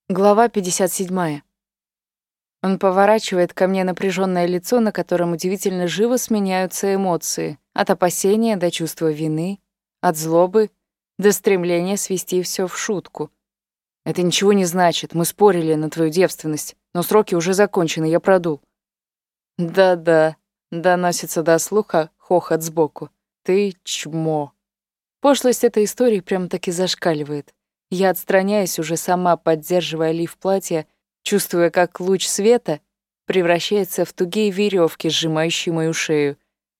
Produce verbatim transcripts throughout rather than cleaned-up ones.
Глава пятьдесят седьмая. Он поворачивает ко мне напряженное лицо, на котором удивительно живо сменяются эмоции. От опасения до чувства вины, от злобы до стремления свести все в шутку. «Это ничего не значит. Мы спорили на твою девственность, но сроки уже закончены, я продул». «Да-да», — доносится до слуха хохот сбоку. «Ты чмо». Пошлость этой истории прям-таки зашкаливает. Я отстраняюсь, уже сама поддерживая лиф платья, чувствуя, как луч света превращается в тугие веревки, сжимающие мою шею.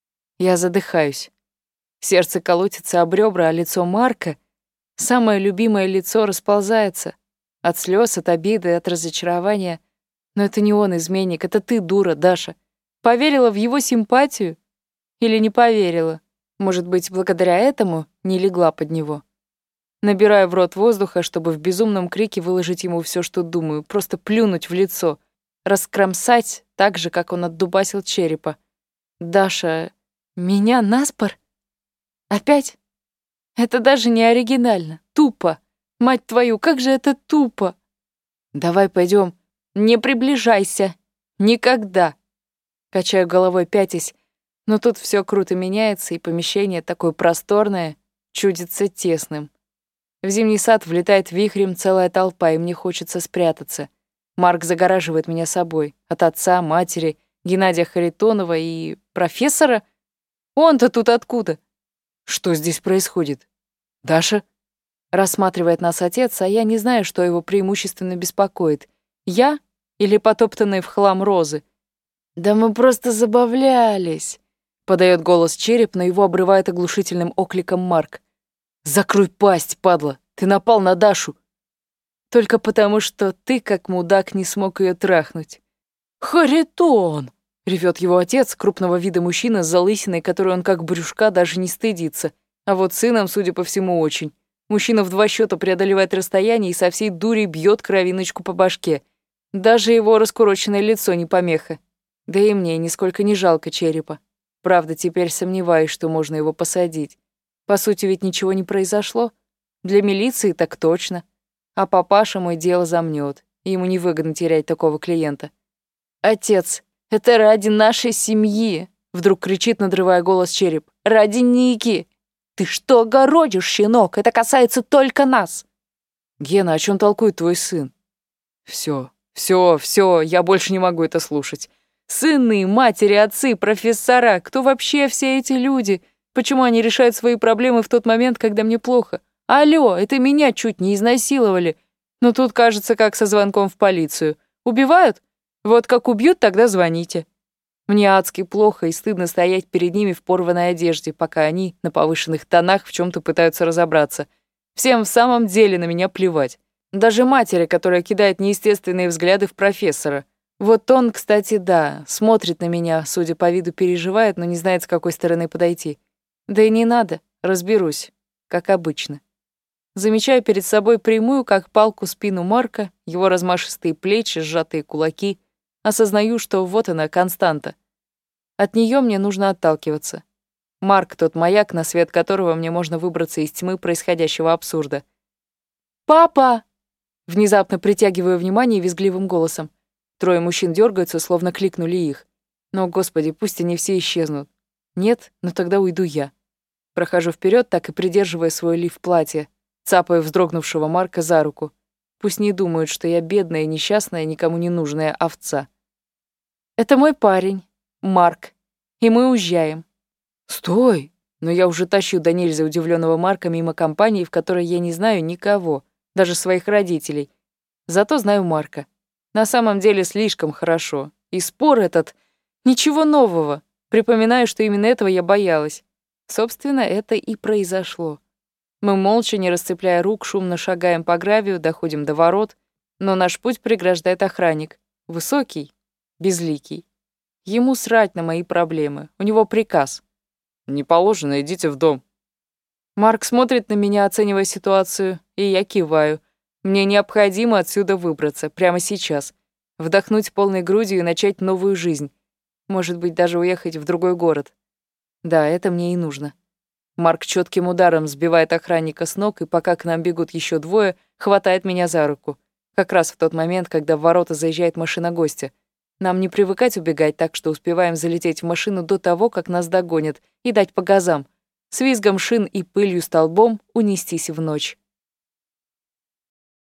Я задыхаюсь. Сердце колотится об ребра, а лицо Марка, самое любимое лицо, расползается. От слез, от обиды, от разочарования. Но это не он изменник, это ты, дура, Даша. Поверила в его симпатию? Или не поверила? Может быть, благодаря этому не легла под него? Набираю в рот воздуха, чтобы в безумном крике выложить ему все, что думаю, просто плюнуть в лицо, раскромсать так же, как он отдубасил черепа. «Даша, меня наспор? Опять? Это даже не оригинально. Тупо. Мать твою, как же это тупо!» «Давай пойдем. Не приближайся. Никогда!» Качаю головой, пятясь, но тут все круто меняется, и помещение такое просторное чудится тесным. В зимний сад влетает вихрем целая толпа, и мне хочется спрятаться. Марк загораживает меня собой. От отца, матери, Геннадия Харитонова и профессора? Он-то тут откуда? Что здесь происходит? Даша? Рассматривает нас отец, а я не знаю, что его преимущественно беспокоит. Я или потоптанные в хлам розы? Да мы просто забавлялись. Подает голос череп, но его обрывает оглушительным окликом Марк. «Закрой пасть, падла! Ты напал на Дашу!» «Только потому, что ты, как мудак, не смог ее трахнуть». «Харитон!» — ревет его отец, крупного вида мужчина с залысиной, которую он как брюшка даже не стыдится. А вот сыном, судя по всему, очень. Мужчина в два счета преодолевает расстояние и со всей дури бьет кровиночку по башке. Даже его раскуроченное лицо не помеха. Да и мне нисколько не жалко черепа. Правда, теперь сомневаюсь, что можно его посадить. По сути, ведь ничего не произошло. Для милиции так точно. А папаша мой дело замнёт. Ему невыгодно терять такого клиента. «Отец, это ради нашей семьи!» Вдруг кричит, надрывая голос череп. «Ради Ники! Ты что огородишь, щенок? Это касается только нас!» «Гена, о чем толкует твой сын?» «Все, все, все, я больше не могу это слушать. Сыны, матери, отцы, профессора, кто вообще все эти люди?» Почему они решают свои проблемы в тот момент, когда мне плохо? Алло, это меня чуть не изнасиловали. Но тут кажется, как со звонком в полицию. Убивают? Вот как убьют, тогда звоните. Мне адски плохо и стыдно стоять перед ними в порванной одежде, пока они на повышенных тонах в чем-то пытаются разобраться. Всем в самом деле на меня плевать. Даже матери, которая кидает неестественные взгляды в профессора. Вот он, кстати, да, смотрит на меня, судя по виду, переживает, но не знает, с какой стороны подойти. Да и не надо, разберусь, как обычно. Замечаю перед собой прямую, как палку, спину Марка, его размашистые плечи, сжатые кулаки. Осознаю, что вот она, константа. От нее мне нужно отталкиваться. Марк — тот маяк, на свет которого мне можно выбраться из тьмы происходящего абсурда. «Папа!» Внезапно притягиваю внимание визгливым голосом. Трое мужчин дергаются, словно кликнули их. Но, господи, пусть они все исчезнут. Нет, но тогда уйду я. Прохожу вперед, так и придерживая свой лиф платья, цапая вздрогнувшего Марка за руку. Пусть не думают, что я бедная, несчастная, никому не нужная овца. Это мой парень, Марк, и мы уезжаем. Стой! Но я уже тащу до нельзя удивленного Марка мимо компании, в которой я не знаю никого, даже своих родителей. Зато знаю Марка. На самом деле слишком хорошо. И спор этот — ничего нового. Припоминаю, что именно этого я боялась. Собственно, это и произошло. Мы молча, не расцепляя рук, шумно шагаем по гравию, доходим до ворот, но наш путь преграждает охранник. Высокий, безликий. Ему срать на мои проблемы. У него приказ. «Не положено, идите в дом». Марк смотрит на меня, оценивая ситуацию, и я киваю. Мне необходимо отсюда выбраться, прямо сейчас. Вдохнуть полной грудью и начать новую жизнь. Может быть, даже уехать в другой город. Да, это мне и нужно. Марк чётким ударом сбивает охранника с ног, и пока к нам бегут еще двое, хватает меня за руку. Как раз в тот момент, когда в ворота заезжает машина гостя. Нам не привыкать убегать так, что успеваем залететь в машину до того, как нас догонят, и дать по газам, с визгом шин и пылью столбом унестись в ночь.